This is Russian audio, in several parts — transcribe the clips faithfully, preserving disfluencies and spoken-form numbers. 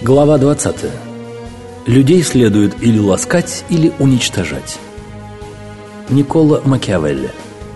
Глава двадцатая. Людей следует или ласкать, или уничтожать. Никколо Макиавелли.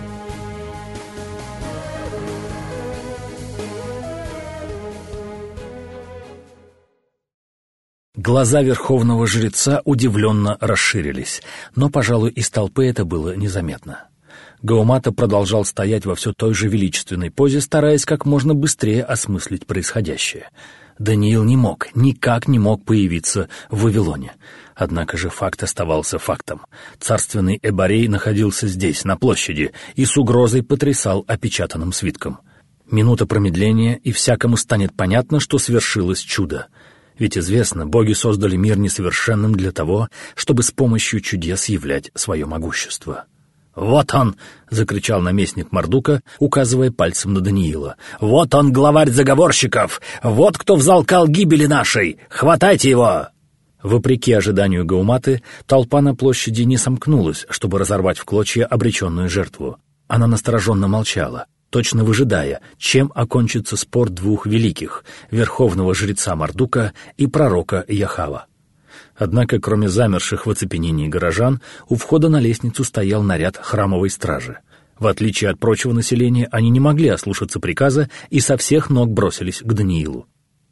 Глаза верховного жреца удивленно расширились, но, пожалуй, из толпы это было незаметно. Гаумата продолжал стоять во все той же величественной позе, стараясь как можно быстрее осмыслить происходящее. Даниил не мог, никак не мог появиться в Вавилоне. Однако же факт оставался фактом. Царственный Эборей находился здесь, на площади, и с угрозой потрясал опечатанным свитком. Минута промедления, и всякому станет понятно, что свершилось чудо. Ведь известно, боги создали мир несовершенным для того, чтобы с помощью чудес являть свое могущество. «Вот он!» — закричал наместник Мардука, указывая пальцем на Даниила. «Вот он, главарь заговорщиков! Вот кто взалкал гибели нашей! Хватайте его!» Вопреки ожиданию Гауматы, толпа на площади не сомкнулась, чтобы разорвать в клочья обреченную жертву. Она настороженно молчала, точно выжидая, чем окончится спор двух великих — верховного жреца Мардука и пророка Яхава. Однако, кроме замерших в оцепенении горожан, у входа на лестницу стоял наряд храмовой стражи. В отличие от прочего населения, они не могли ослушаться приказа и со всех ног бросились к Даниилу.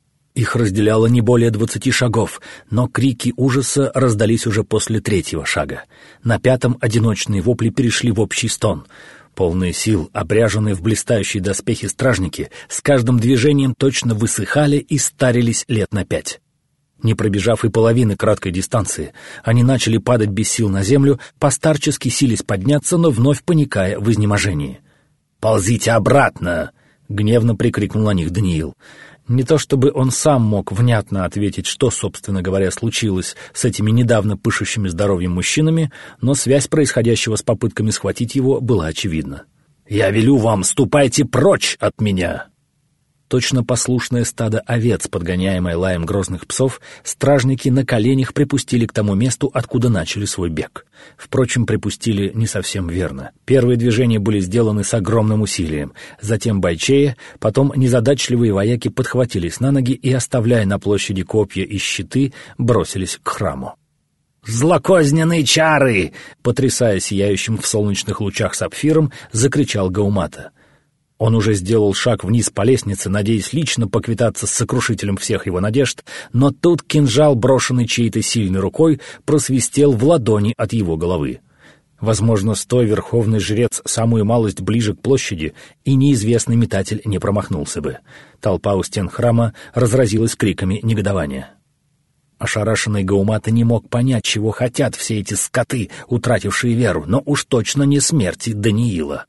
Их разделяло не более двадцати шагов, но крики ужаса раздались уже после третьего шага. На пятом одиночные вопли перешли в общий стон. Полные сил, обряженные в блистающие доспехи стражники, с каждым движением точно высыхали и старились лет на пять. Не пробежав и половины краткой дистанции, они начали падать без сил на землю, постарчески сились подняться, но вновь паникая в изнеможении. «Ползите обратно!» — гневно прикрикнул на них Даниил. Не то чтобы он сам мог внятно ответить, что, собственно говоря, случилось с этими недавно пышущими здоровьем мужчинами, но связь происходящего с попытками схватить его была очевидна. «Я велю вам, ступайте прочь от меня!» Точно послушное стадо овец, подгоняемое лаем грозных псов, стражники на коленях припустили к тому месту, откуда начали свой бег. Впрочем, припустили не совсем верно. Первые движения были сделаны с огромным усилием. Затем бойчея, потом незадачливые вояки подхватились на ноги и, оставляя на площади копья и щиты, бросились к храму. «Злокозненные чары!» — потрясая сияющим в солнечных лучах сапфиром, закричал Гаумата. Он уже сделал шаг вниз по лестнице, надеясь лично поквитаться с сокрушителем всех его надежд, но тут кинжал, брошенный чьей-то сильной рукой, просвистел в ладони от его головы. Возможно, стой верховный жрец самую малость ближе к площади, и неизвестный метатель не промахнулся бы. Толпа у стен храма разразилась криками негодования. Ошарашенный Гаумата не мог понять, чего хотят все эти скоты, утратившие веру, но уж точно не смерти Даниила.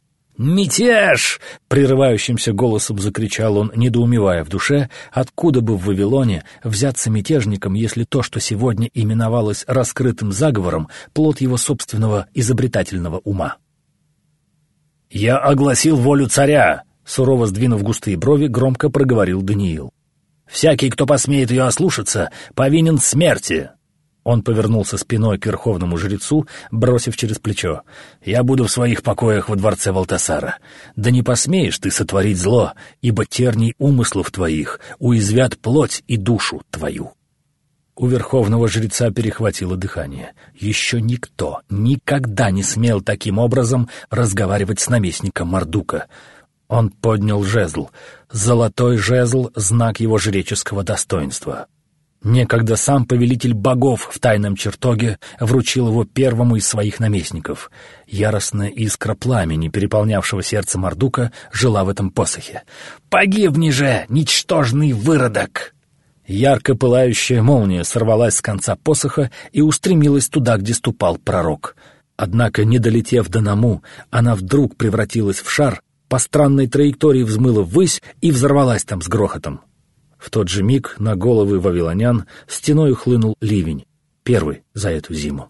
«Мятеж!» — прерывающимся голосом закричал он, недоумевая в душе, откуда бы в Вавилоне взяться мятежникам, если то, что сегодня именовалось раскрытым заговором, плод его собственного изобретательного ума. «Я огласил волю царя!» — сурово сдвинув густые брови, громко проговорил Даниил. «Всякий, кто посмеет ее ослушаться, повинен смерти!» Он повернулся спиной к верховному жрецу, бросив через плечо: «Я буду в своих покоях во дворце Валтасара. Да не посмеешь ты сотворить зло, ибо терний умыслов твоих уязвят плоть и душу твою». У верховного жреца перехватило дыхание. Еще никто никогда не смел таким образом разговаривать с наместником Мардука. Он поднял жезл. Золотой жезл — знак его жреческого достоинства. Некогда сам повелитель богов в тайном чертоге вручил его первому из своих наместников. Яростная искра пламени, переполнявшего сердце Мардука, жила в этом посохе. «Погибни же, ничтожный выродок!» Ярко пылающая молния сорвалась с конца посоха и устремилась туда, где ступал пророк. Однако, не долетев до Наму, она вдруг превратилась в шар, по странной траектории взмыла ввысь и взорвалась там с грохотом. В тот же миг на головы вавилонян стеной хлынул ливень, первый за эту зиму.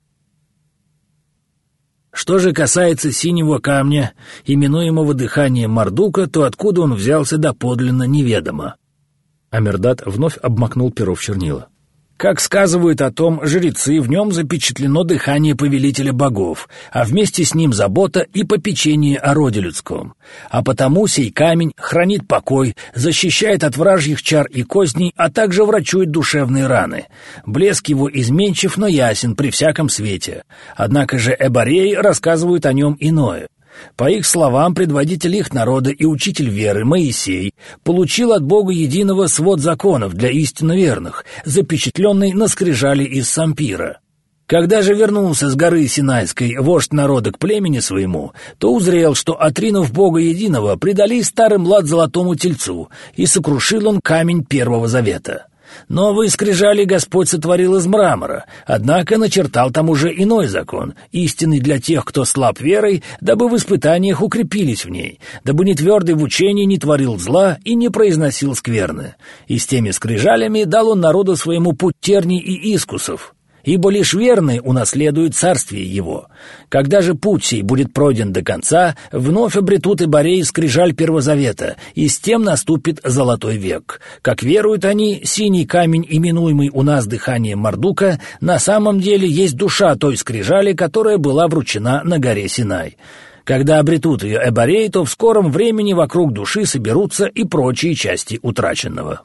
Что же касается синего камня, именуемого дыханием Мардука, то откуда он взялся доподлинно неведомо. Амердат вновь обмакнул перо в чернила. Как сказывают о том жрецы, в нем запечатлено дыхание повелителя богов, а вместе с ним забота и попечение о роде людском. А потому сей камень хранит покой, защищает от вражьих чар и козней, а также врачует душевные раны. Блеск его изменчив, но ясен при всяком свете. Однако же эбореи рассказывают о нем иное. По их словам, предводитель их народа и учитель веры Моисей получил от Бога единого свод законов для истинно верных, запечатленный на скрижали из сампира. Когда же вернулся с горы Синайской вождь народа к племени своему, то узрел, что, отринув Бога единого, предали старый млад золотому тельцу, и сокрушил он камень Первого Завета. Новые скрижали Господь сотворил из мрамора, однако начертал там уже иной закон, истинный для тех, кто слаб верой, дабы в испытаниях укрепились в ней, дабы не твердый в учении не творил зла и не произносил скверны. И с теми скрижалями дал он народу своему путь терний и искусов, ибо лишь верный унаследует царствие его. Когда же путь сей будет пройден до конца, вновь обретут эбореи скрижаль Первозавета, и с тем наступит золотой век. Как веруют они, синий камень, именуемый у нас дыханием Мардука, на самом деле есть душа той скрижали, которая была вручена на горе Синай. Когда обретут ее эбореи, то в скором времени вокруг души соберутся и прочие части утраченного.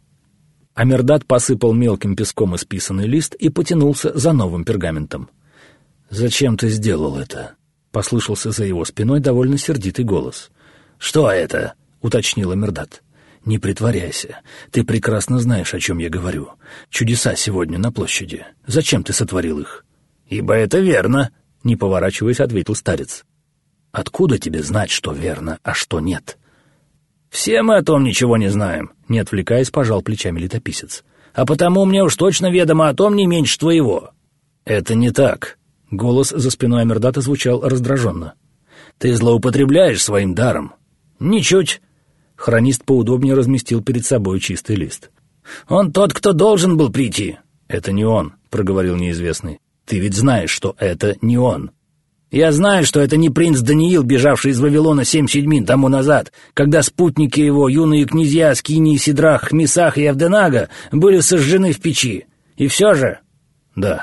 Амирдад посыпал мелким песком исписанный лист и потянулся за новым пергаментом. «Зачем ты сделал это?» — послышался за его спиной довольно сердитый голос. «Что это?» — уточнил Амирдад. «Не притворяйся. Ты прекрасно знаешь, о чем я говорю. Чудеса сегодня на площади. Зачем ты сотворил их?» «Ибо это верно», — не поворачиваясь, ответил старец. «Откуда тебе знать, что верно, а что нет?» «Все мы о том ничего не знаем», — не отвлекаясь, пожал плечами летописец. «А потому мне уж точно ведомо о том не меньше твоего». «Это не так», — голос за спиной Амирдата звучал раздраженно. «Ты злоупотребляешь своим даром». «Ничуть». Хронист поудобнее разместил перед собой чистый лист. «Он тот, кто должен был прийти». «Это не он», — проговорил неизвестный. «Ты ведь знаешь, что это не он». «Я знаю, что это не принц Даниил, бежавший из Вавилона семь седьмин тому назад, когда спутники его, юные князья Скинии, Сидрах, Хмисах и Авденага, были сожжены в печи. И все же...» «Да».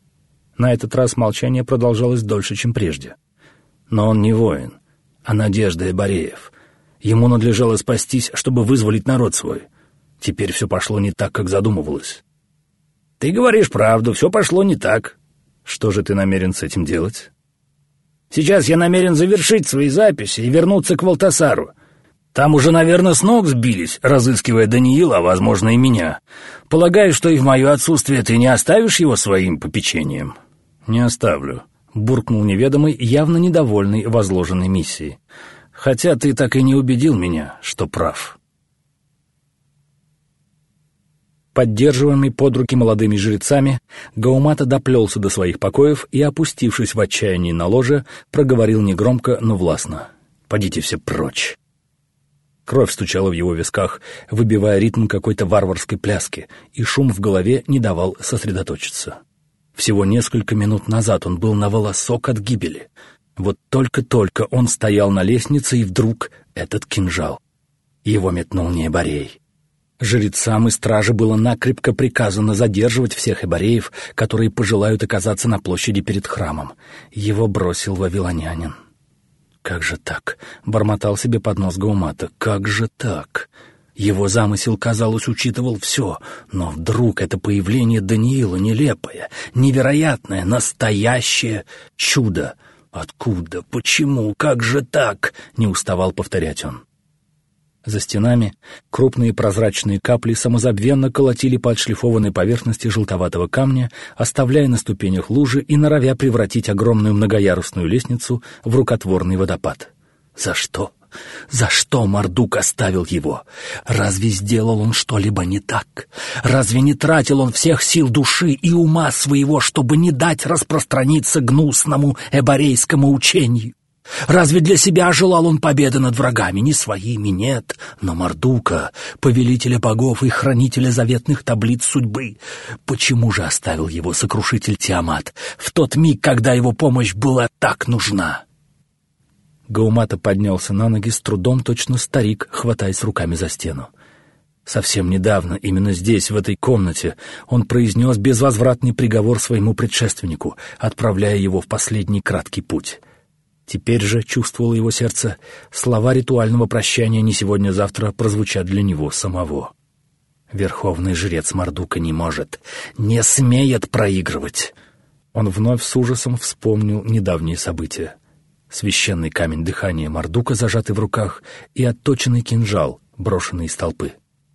На этот раз молчание продолжалось дольше, чем прежде. «Но он не воин, а надежда эбореев. Ему надлежало спастись, чтобы вызволить народ свой. Теперь все пошло не так, как задумывалось». «Ты говоришь правду, все пошло не так». «Что же ты намерен с этим делать?» «Сейчас я намерен завершить свои записи и вернуться к Валтасару. Там уже, наверное, с ног сбились, разыскивая Даниила, а, возможно, и меня. Полагаю, что и в мое отсутствие ты не оставишь его своим попечением?» «Не оставлю», — буркнул неведомый, явно недовольный возложенной миссией. «Хотя ты так и не убедил меня, что прав». Поддерживаемый под руки молодыми жрецами, Гаумата доплелся до своих покоев и, опустившись в отчаянии на ложе, проговорил негромко, но властно: «Подите все прочь». Кровь стучала в его висках, выбивая ритм какой-то варварской пляски, и шум в голове не давал сосредоточиться. Всего несколько минут назад он был на волосок от гибели. Вот только-только он стоял на лестнице, и вдруг этот кинжал. Его метнул не эборей. Жрецам и страже было накрепко приказано задерживать всех эбореев, которые пожелают оказаться на площади перед храмом. Его бросил вавилонянин. «Как же так?» — бормотал себе под нос Гаумата. «Как же так?» Его замысел, казалось, учитывал все, но вдруг это появление Даниила нелепое, невероятное, настоящее чудо. «Откуда? Почему? Как же так?» — не уставал повторять он. За стенами крупные прозрачные капли самозабвенно колотили по отшлифованной поверхности желтоватого камня, оставляя на ступенях лужи и норовя превратить огромную многоярусную лестницу в рукотворный водопад. За что? За что Мардук оставил его? Разве сделал он что-либо не так? Разве не тратил он всех сил души и ума своего, чтобы не дать распространиться гнусному эборейскому учению? Разве для себя желал он победы над врагами? Не своими, нет, но Мардука, повелителя богов и хранителя заветных таблиц судьбы. Почему же оставил его сокрушитель Тиамат в тот миг, когда его помощь была так нужна? Гаумата поднялся на ноги с трудом, точно старик, хватаясь руками за стену. Совсем недавно, именно здесь, в этой комнате, он произнес безвозвратный приговор своему предшественнику, отправляя его в последний краткий путь. Теперь же, чувствовало его сердце, слова ритуального прощания не сегодня-завтра прозвучат для него самого. Верховный жрец Мардука не может, не смеет проигрывать. Он вновь с ужасом вспомнил недавние события. Священный камень дыхания Мардука, зажатый в руках, и отточенный кинжал, брошенный из толпы.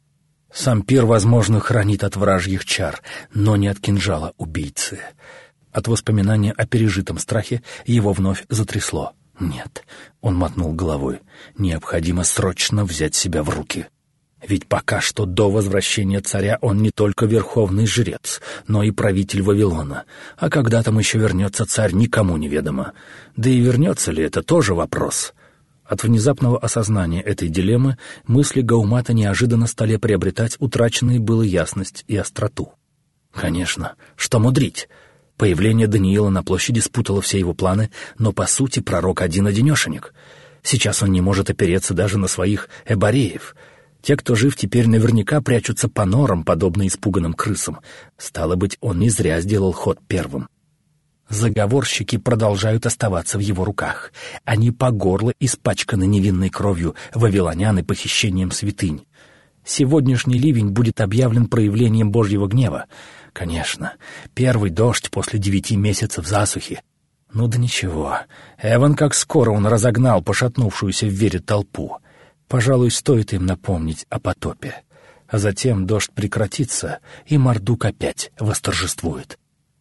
Сам пир, возможно, хранит от вражьих чар, но не от кинжала убийцы. От воспоминания о пережитом страхе его вновь затрясло. Нет, он мотнул головой. Необходимо срочно взять себя в руки. Ведь пока что до возвращения царя он не только верховный жрец, но и правитель Вавилона. А когда там еще вернется царь, никому неведомо. Да и вернется ли, это тоже вопрос. От внезапного осознания этой дилеммы мысли Гаумата неожиданно стали приобретать утраченные было ясность и остроту. Конечно, что мудрить? Появление Даниила на площади спутало все его планы, но, по сути, пророк один-одинешенек. Сейчас он не может опереться даже на своих эбореев. Те, кто жив теперь, наверняка прячутся по норам, подобно испуганным крысам. Стало быть, он не зря сделал ход первым. Заговорщики продолжают оставаться в его руках. Они по горло испачканы невинной кровью вавилонян и похищением святынь. Сегодняшний ливень будет объявлен проявлением Божьего гнева. Конечно, первый дождь после девяти месяцев засухи. Ну да ничего. Эван, как скоро он разогнал пошатнувшуюся в вере толпу. Пожалуй, стоит им напомнить о потопе. А затем дождь прекратится, и Мардук опять восторжествует.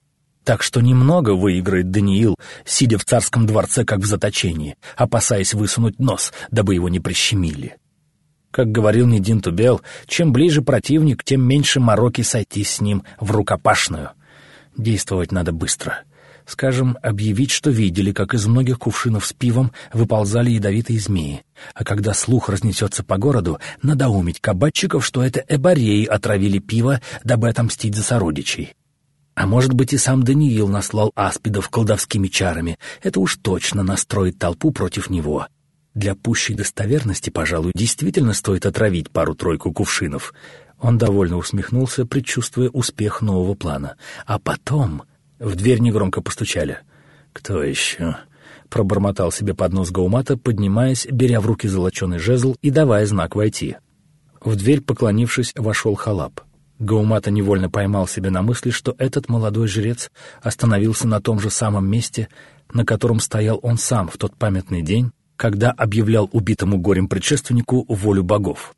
Так что немного выиграет Даниил, сидя в царском дворце как в заточении, опасаясь высунуть нос, дабы его не прищемили. Как говорил Недин Тубел, чем ближе противник, тем меньше мороки сойти с ним в рукопашную. Действовать надо быстро. Скажем, объявить, что видели, как из многих кувшинов с пивом выползали ядовитые змеи, а когда слух разнесется по городу, надоумить кабачиков, что это эбореи отравили пиво, дабы отомстить за сородичей. А может быть, и сам Даниил наслал аспидов колдовскими чарами. Это уж точно настроит толпу против него. Для пущей достоверности, пожалуй, действительно стоит отравить пару-тройку кувшинов. Он довольно усмехнулся, предчувствуя успех нового плана. А потом в дверь негромко постучали. «Кто еще?» — пробормотал себе под нос Гаумата, поднимаясь, беря в руки золоченый жезл и давая знак войти. В дверь, поклонившись, вошел Халап. Гаумата невольно поймал себя на мысли, что этот молодой жрец остановился на том же самом месте, на котором стоял он сам в тот памятный день, когда объявлял убитому горем предшественнику волю богов.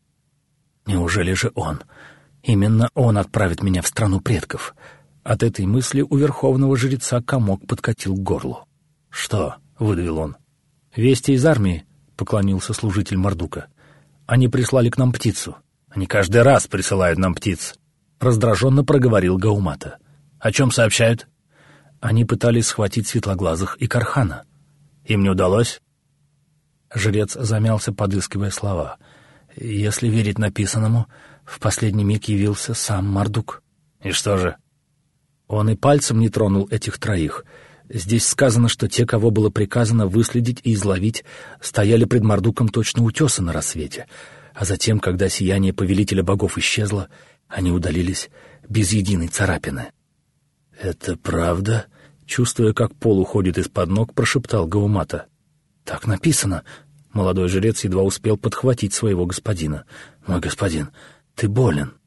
Неужели же он, именно он отправит меня в страну предков? От этой мысли у верховного жреца комок подкатил к горлу. «Что?» — выдавил он. «Вести из армии», — поклонился служитель Мардука. «Они прислали к нам птицу». «Они каждый раз присылают нам птиц», — раздраженно проговорил Гаумата. «О чем сообщают?» «Они пытались схватить Светлоглазых и Кархана». «Им не удалось?» Жрец замялся, подыскивая слова. Если верить написанному, в последний миг явился сам Мардук. «И что же?» Он и пальцем не тронул этих троих. Здесь сказано, что те, кого было приказано выследить и изловить, стояли пред Мардуком точно утеса на рассвете, а затем, когда сияние повелителя богов исчезло, они удалились без единой царапины. «Это правда?» — чувствуя, как пол уходит из-под ног, прошептал Гаумата. «Так написано». Молодой жрец едва успел подхватить своего господина. «Мой господин, ты болен».